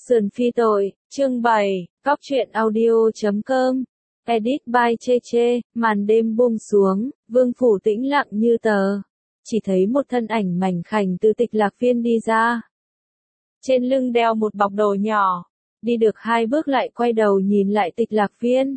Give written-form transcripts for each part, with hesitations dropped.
Sườn phi tội, chương 7, Cóc truyện audio.com, edit by Cheche, màn đêm buông xuống, vương phủ tĩnh lặng như tờ. Chỉ thấy một thân ảnh mảnh khảnh từ Tịch Lạc Viên đi ra. Trên lưng đeo một bọc đồ nhỏ, đi được 2 bước lại quay đầu nhìn lại Tịch Lạc Viên.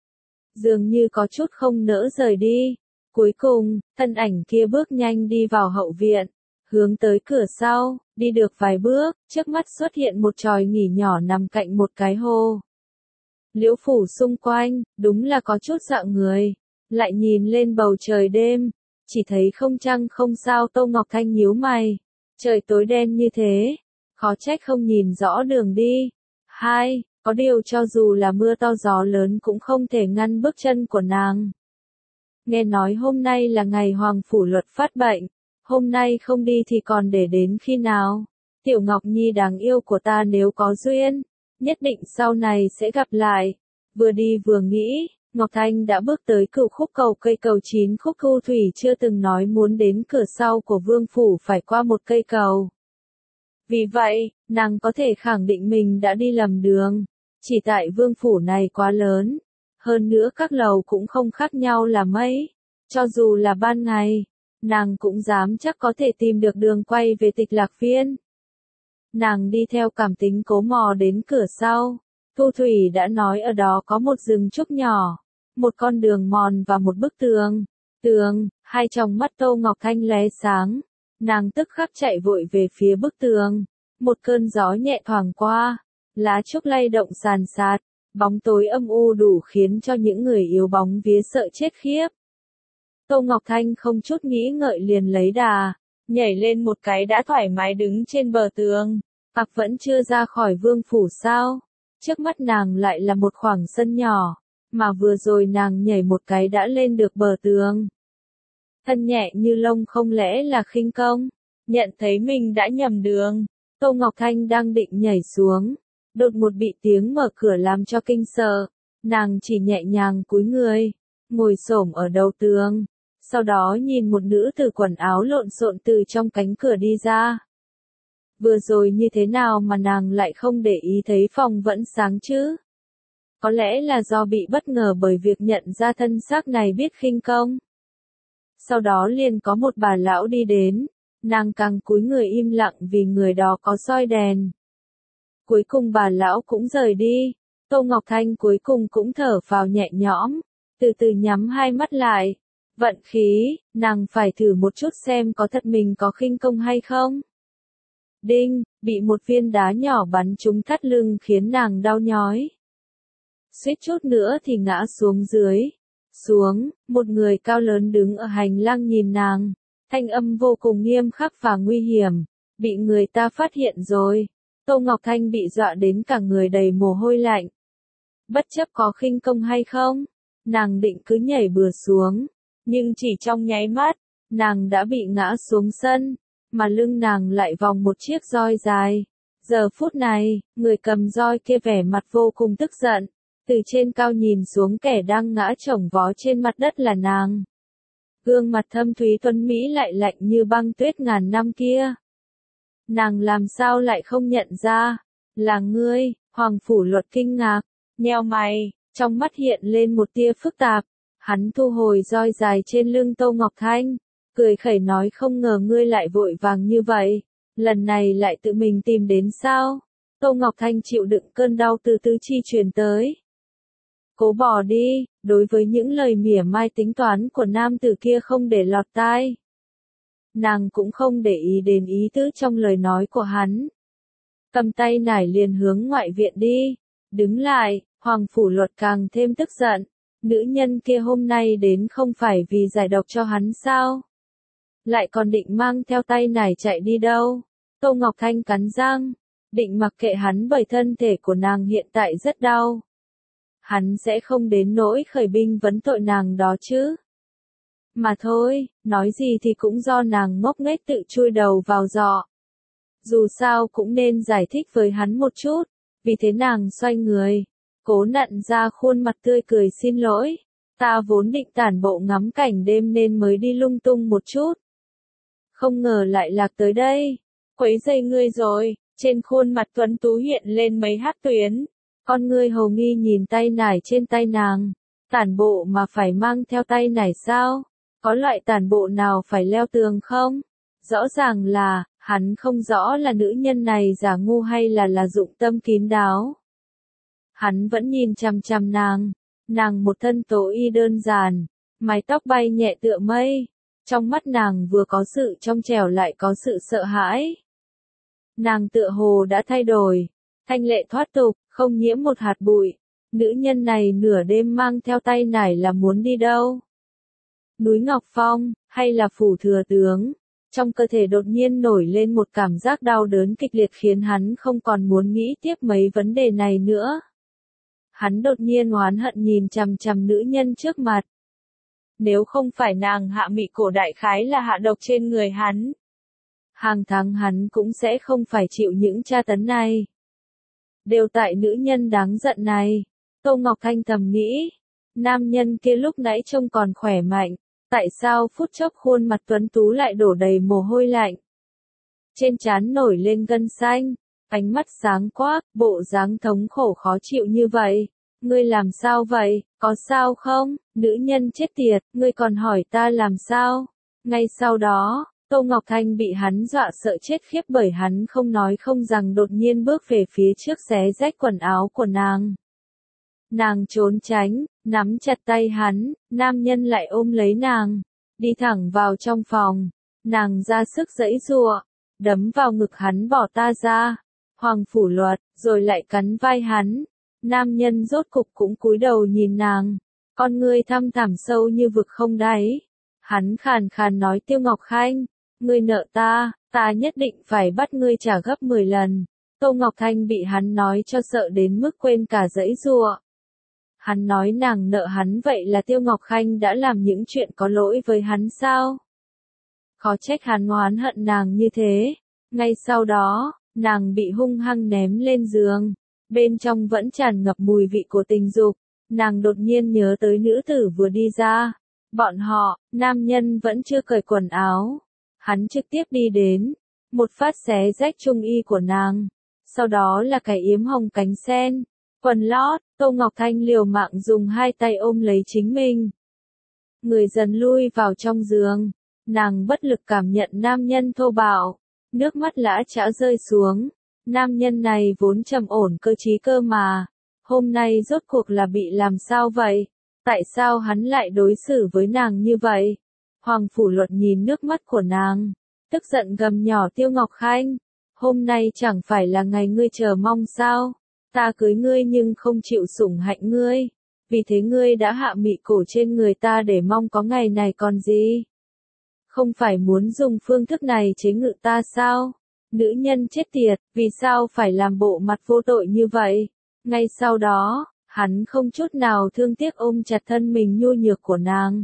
Dường như có chút không nỡ rời đi. Cuối cùng, thân ảnh kia bước nhanh đi vào hậu viện, hướng tới cửa sau, đi được vài bước, trước mắt xuất hiện một chòi nghỉ nhỏ nằm cạnh một cái hồ. Liễu phủ xung quanh, đúng là có chút dạng người. Lại nhìn lên bầu trời đêm, chỉ thấy không trăng không sao. Tô Ngọc Thanh nhíu mày. Trời tối đen như thế, khó trách không nhìn rõ đường đi. Có điều cho dù là mưa to gió lớn cũng không thể ngăn bước chân của nàng. Nghe nói hôm nay là ngày Hoàng Phủ Luật phát bệnh, hôm nay không đi thì còn để đến khi nào? Tiểu Ngọc Nhi đáng yêu của ta, nếu có duyên, nhất định sau này sẽ gặp lại. Vừa đi vừa nghĩ, Ngọc Thanh đã bước tới Cửu Khúc Cầu, cây cầu 9 khúc. Thu Thủy chưa từng nói muốn đến cửa sau của Vương Phủ phải qua một cây cầu. Vì vậy, nàng có thể khẳng định mình đã đi lầm đường. Chỉ tại Vương Phủ này quá lớn. Hơn nữa các lầu cũng không khác nhau là mấy. Cho dù là ban ngày, nàng cũng dám chắc có thể tìm được đường quay về Tịch Lạc Viên. Nàng đi theo cảm tính cố mò đến cửa sau. Thu Thủy đã nói ở đó có một rừng trúc nhỏ, một con đường mòn và một bức tường. Hai tròng mắt Tô Ngọc Thanh lóe sáng. Nàng tức khắc chạy vội về phía bức tường. Một cơn gió nhẹ thoảng qua, lá trúc lay động sàn sạt, bóng tối âm u đủ khiến cho những người yếu bóng vía sợ chết khiếp. Tô Ngọc Thanh không chút nghĩ ngợi liền lấy đà, nhảy lên một cái đã thoải mái đứng trên bờ tường. Vẫn chưa ra khỏi Vương Phủ sao? Trước mắt nàng lại là một khoảng sân nhỏ, mà vừa rồi nàng nhảy một cái đã lên được bờ tường. Thân nhẹ như lông, không lẽ là khinh công? Nhận thấy mình đã nhầm đường, Tô Ngọc Thanh đang định nhảy xuống, đột một bị tiếng mở cửa làm cho kinh sợ. Nàng chỉ nhẹ nhàng cúi người, ngồi xổm ở đầu tường, sau đó nhìn một nữ tử quần áo lộn xộn từ trong cánh cửa đi ra. Vừa rồi như thế nào mà nàng lại không để ý thấy phòng vẫn sáng chứ? Có lẽ là do bị bất ngờ bởi việc nhận ra thân xác này biết khinh công. Sau đó liền có một bà lão đi đến, nàng càng cúi người im lặng vì người đó có soi đèn. Cuối cùng bà lão cũng rời đi, Tô Ngọc Thanh cuối cùng cũng thở phào nhẹ nhõm, từ từ nhắm hai mắt lại. Vận khí, nàng phải thử một chút xem có thật mình có khinh công hay không. Đinh, bị một viên đá nhỏ bắn trúng thắt lưng khiến nàng đau nhói. Suýt chút nữa thì ngã xuống dưới. Một người cao lớn đứng ở hành lang nhìn nàng, thanh âm vô cùng nghiêm khắc và nguy hiểm. Bị người ta phát hiện rồi. Tô Ngọc Thanh bị dọa đến cả người đầy mồ hôi lạnh. Bất chấp có khinh công hay không, nàng định cứ nhảy bừa xuống, nhưng chỉ trong nháy mắt, nàng đã bị ngã xuống sân, mà lưng nàng lại vòng một chiếc roi dài. Giờ phút này, người cầm roi kia vẻ mặt vô cùng tức giận, từ trên cao nhìn xuống kẻ đang ngã chồng vó trên mặt đất là nàng. Gương mặt thâm thúy tuấn mỹ lại lạnh như băng tuyết ngàn năm kia. Nàng làm sao lại không nhận ra? Là ngươi? Hoàng Phủ Luật kinh ngạc, nheo mày, trong mắt hiện lên một tia phức tạp. Hắn thu hồi roi dài trên lưng Tô Ngọc Thanh, cười khẩy nói, không ngờ ngươi lại vội vàng như vậy, lần này lại tự mình tìm đến sao? Tô Ngọc Thanh chịu đựng cơn đau từ tứ chi truyền tới. Cố bỏ đi, đối với những lời mỉa mai tính toán của nam tử kia không để lọt tai. Nàng cũng không để ý đến ý tứ trong lời nói của hắn. Cầm tay nải liền hướng ngoại viện đi. Đứng lại, Hoàng Phủ Luật càng thêm tức giận. Nữ nhân kia hôm nay đến không phải vì giải độc cho hắn sao? Lại còn định mang theo tay nải chạy đi đâu? Tô Ngọc Thanh cắn răng, định mặc kệ hắn bởi thân thể của nàng hiện tại rất đau. Hắn sẽ không đến nỗi khởi binh vấn tội nàng đó chứ. Mà thôi, nói gì thì cũng do nàng ngốc nghếch tự chui đầu vào giọ. Dù sao cũng nên giải thích với hắn một chút, vì thế nàng xoay người, cố nặn ra khuôn mặt tươi cười, xin lỗi, ta vốn định tản bộ ngắm cảnh đêm nên mới đi lung tung một chút. Không ngờ lại lạc tới đây, quấy rầy ngươi rồi. Trên khuôn mặt tuấn tú hiện lên mấy hắc tuyến. Con ngươi hồ nghi nhìn tay nải trên tay nàng. Tản bộ mà phải mang theo tay nải sao? Có loại tản bộ nào phải leo tường không? Rõ ràng là, hắn không rõ là nữ nhân này giả ngu hay là dụng tâm kín đáo. Hắn vẫn nhìn chằm chằm nàng một thân tố y đơn giản, mái tóc bay nhẹ tựa mây, trong mắt nàng vừa có sự trong trẻo lại có sự sợ hãi. Nàng tựa hồ đã thay đổi, thanh lệ thoát tục, không nhiễm một hạt bụi. Nữ nhân này nửa đêm mang theo tay nải là muốn đi đâu? Núi Ngọc Phong, hay là phủ thừa tướng? Trong cơ thể đột nhiên nổi lên một cảm giác đau đớn kịch liệt khiến hắn không còn muốn nghĩ tiếp mấy vấn đề này nữa. Hắn đột nhiên oán hận nhìn chằm chằm nữ nhân trước mặt. Nếu không phải nàng hạ mị cổ đại khái là hạ độc trên người hắn. Hàng tháng hắn cũng sẽ không phải chịu những tra tấn này. Đều tại nữ nhân đáng giận này. Tô Ngọc Thanh thầm nghĩ. Nam nhân kia lúc nãy trông còn khỏe mạnh. Tại sao phút chốc khuôn mặt tuấn tú lại đổ đầy mồ hôi lạnh? Trên trán nổi lên gân xanh. Ánh mắt sáng quắc, bộ dáng thống khổ khó chịu như vậy. Ngươi làm sao vậy, có sao không? Nữ nhân chết tiệt, ngươi còn hỏi ta làm sao? Ngay sau đó, Tô Ngọc Thanh bị hắn dọa sợ chết khiếp bởi hắn không nói không rằng đột nhiên bước về phía trước xé rách quần áo của nàng. Nàng trốn tránh, nắm chặt tay hắn, nam nhân lại ôm lấy nàng, đi thẳng vào trong phòng. Nàng ra sức giãy giụa, đấm vào ngực hắn bỏ ta ra. Hoàng Phủ Luật, rồi lại cắn vai hắn. Nam nhân rốt cục cũng cúi đầu nhìn nàng, con ngươi thăm thẳm sâu như vực không đáy. Hắn khàn khàn nói Tiêu Ngọc Khanh, ngươi nợ ta, ta nhất định phải bắt ngươi trả gấp 10 lần. Tô Ngọc Thanh bị hắn nói cho sợ đến mức quên cả giãy giụa. Hắn nói nàng nợ hắn vậy là Tiêu Ngọc Khanh đã làm những chuyện có lỗi với hắn sao? Khó trách hắn oán hận nàng như thế. Ngay sau đó, nàng bị hung hăng ném lên giường. Bên trong vẫn tràn ngập mùi vị của tình dục. Nàng đột nhiên nhớ tới nữ tử vừa đi ra. Bọn họ, nam nhân vẫn chưa cởi quần áo. Hắn trực tiếp đi đến. Một phát xé rách trung y của nàng. Sau đó là cái yếm hồng cánh sen. Quần lót, Tô Ngọc Thanh liều mạng dùng hai tay ôm lấy chính mình. Người dần lui vào trong giường. Nàng bất lực cảm nhận nam nhân thô bạo. Nước mắt lã chã rơi xuống. Nam nhân này vốn trầm ổn cơ trí cơ mà. Hôm nay rốt cuộc là bị làm sao vậy? Tại sao hắn lại đối xử với nàng như vậy? Hoàng Phủ Luật nhìn nước mắt của nàng. Tức giận gầm nhỏ Tiêu Ngọc Khanh. Hôm nay chẳng phải là ngày ngươi chờ mong sao? Ta cưới ngươi nhưng không chịu sủng hạnh ngươi. Vì thế ngươi đã hạ mị cổ trên người ta để mong có ngày này còn gì? Không phải muốn dùng phương thức này chế ngự ta sao? Nữ nhân chết tiệt, vì sao phải làm bộ mặt vô tội như vậy? Ngay sau đó, hắn không chút nào thương tiếc ôm chặt thân mình nhu nhược của nàng.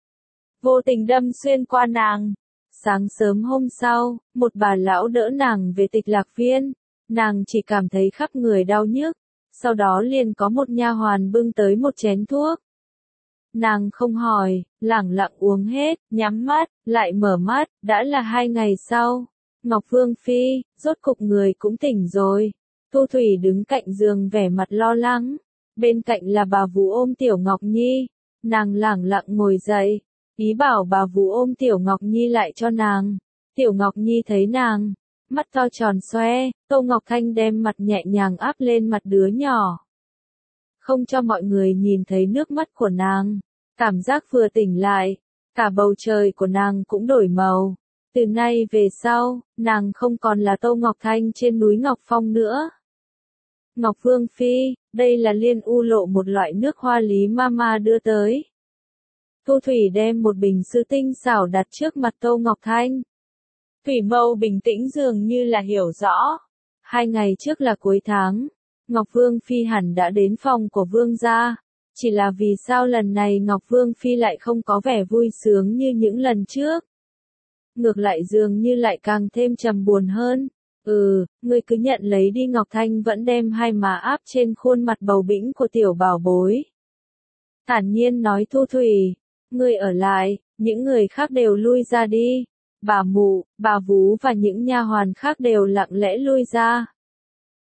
Vô tình đâm xuyên qua nàng. Sáng sớm hôm sau, một bà lão đỡ nàng về Tịch Lạc Viên. Nàng chỉ cảm thấy khắp người đau nhức. Sau đó liền có một nha hoàn bưng tới một chén thuốc. Nàng không hỏi, lẳng lặng uống hết, nhắm mắt, lại mở mắt, đã là 2 ngày sau. Ngọc Vương Phi, rốt cục người cũng tỉnh rồi. Thu Thủy đứng cạnh giường vẻ mặt lo lắng. Bên cạnh là bà vú ôm Tiểu Ngọc Nhi. Nàng lẳng lặng ngồi dậy. Ý bảo bà vú ôm Tiểu Ngọc Nhi lại cho nàng. Tiểu Ngọc Nhi thấy nàng. Mắt to tròn xoe, Tô Ngọc Thanh đem mặt nhẹ nhàng áp lên mặt đứa nhỏ. Không cho mọi người nhìn thấy nước mắt của nàng. Cảm giác vừa tỉnh lại. Cả bầu trời của nàng cũng đổi màu. Từ nay về sau, nàng không còn là Tô Ngọc Thanh trên núi Ngọc Phong nữa. Ngọc Vương Phi, đây là Liên U Lộ, một loại nước hoa lý mama đưa tới. Thu Thủy đem một bình sư tinh xảo đặt trước mặt Tô Ngọc Thanh. Thủy mâu bình tĩnh dường như là hiểu rõ. 2 ngày trước là cuối tháng. Ngọc Vương Phi hẳn đã đến phòng của Vương gia. Chỉ là vì sao lần này Ngọc Vương Phi lại không có vẻ vui sướng như những lần trước. Ngược lại dường như lại càng thêm trầm buồn hơn. Ngươi cứ nhận lấy đi. Ngọc Thanh vẫn đem hai má áp trên khuôn mặt bầu bĩnh của tiểu bảo bối. Thản nhiên nói Thu Thủy, ngươi ở lại, những người khác đều lui ra đi. Bà mụ, bà vú và những nha hoàn khác đều lặng lẽ lui ra.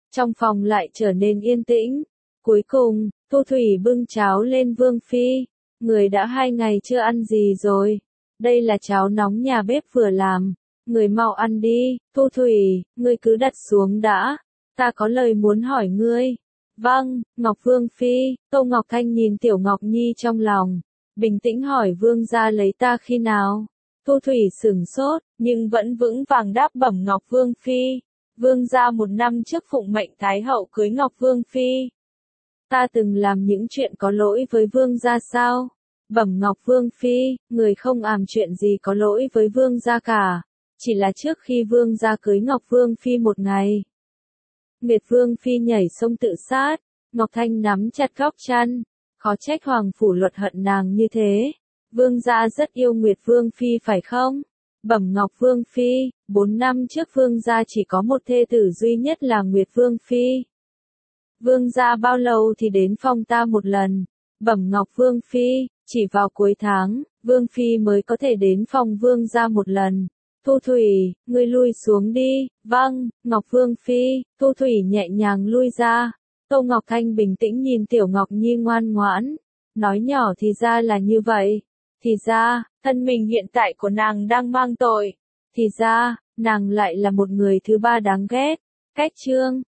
Trong phòng lại trở nên yên tĩnh. Cuối cùng, Thu Thủy bưng cháo lên Vương Phi. Người đã 2 ngày chưa ăn gì rồi. Đây là cháo nóng nhà bếp vừa làm. Người mau ăn đi. Thu Thủy, ngươi cứ đặt xuống đã. Ta có lời muốn hỏi ngươi. Vâng, Ngọc Vương Phi. Tô Ngọc Thanh nhìn Tiểu Ngọc Nhi trong lòng. Bình tĩnh hỏi Vương gia lấy ta khi nào. Thu Thủy sửng sốt, nhưng vẫn vững vàng đáp bẩm Ngọc Vương Phi. Vương gia 1 năm trước phụng mệnh Thái hậu cưới Ngọc Vương Phi. Ta từng làm những chuyện có lỗi với Vương gia sao? Bẩm Ngọc Vương Phi, người không làm chuyện gì có lỗi với Vương gia cả. Chỉ là trước khi Vương gia cưới Ngọc Vương Phi 1 ngày. Nguyệt Vương Phi nhảy sông tự sát. Ngọc Thanh nắm chặt góc chăn. Khó trách Hoàng phủ Luật hận nàng như thế. Vương gia rất yêu Nguyệt Vương Phi phải không? Bẩm Ngọc Vương Phi, 4 năm trước Vương gia chỉ có một thê tử duy nhất là Nguyệt Vương Phi. Vương gia bao lâu thì đến phòng ta 1 lần? Bẩm Ngọc Vương Phi, chỉ vào cuối tháng, Vương Phi mới có thể đến phòng Vương gia 1 lần. Thu Thủy, ngươi lui xuống đi. Vâng, Ngọc Vương Phi. Thu Thủy nhẹ nhàng lui ra. Tô Ngọc Thanh bình tĩnh nhìn Tiểu Ngọc Nhi ngoan ngoãn. Nói nhỏ thì ra là như vậy. Thì ra, thân mình hiện tại của nàng đang mang tội. Thì ra, nàng lại là một người thứ ba đáng ghét. Cách chương